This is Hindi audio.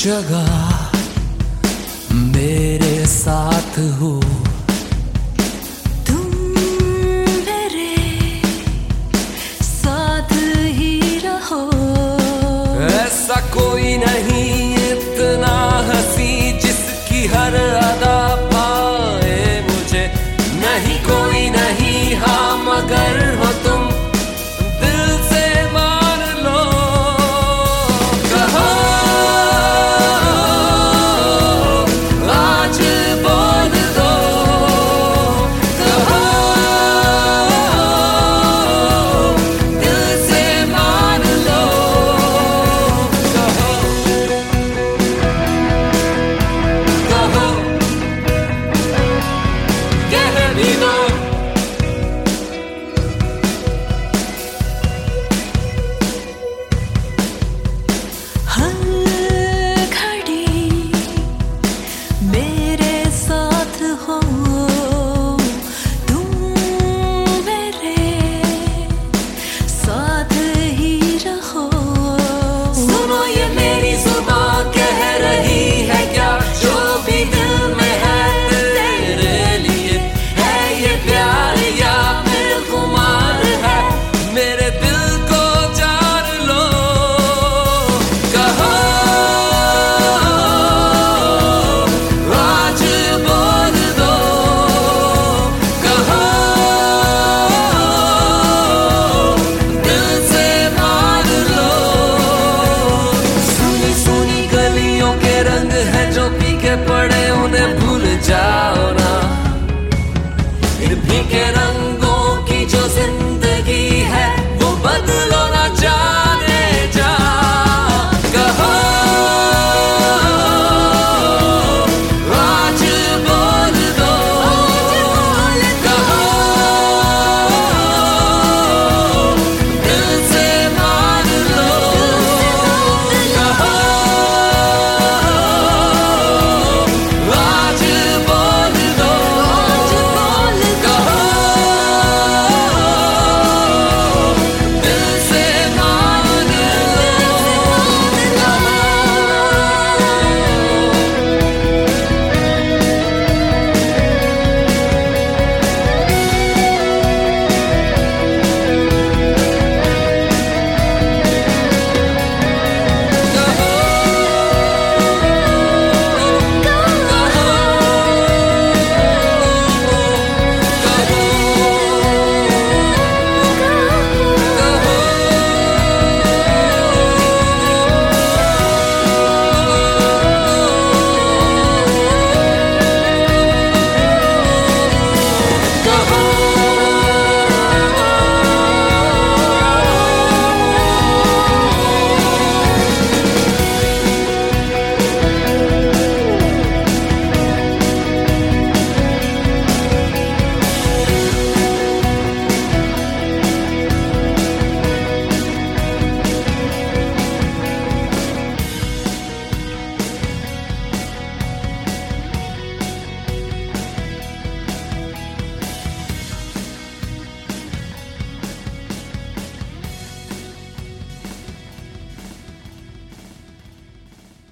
जगह मेरे साथ हो, तुम मेरे साथ ही रहो। ऐसा कोई नहीं इतना हंसी जिसकी हर अदा पाए मुझे। नहीं कोई नहीं, हाँ मगर हो तुम दिल से मान लो। कहो आज बोल दो, कहो दिल से मान लो। कहो कहो कह भी दो। हर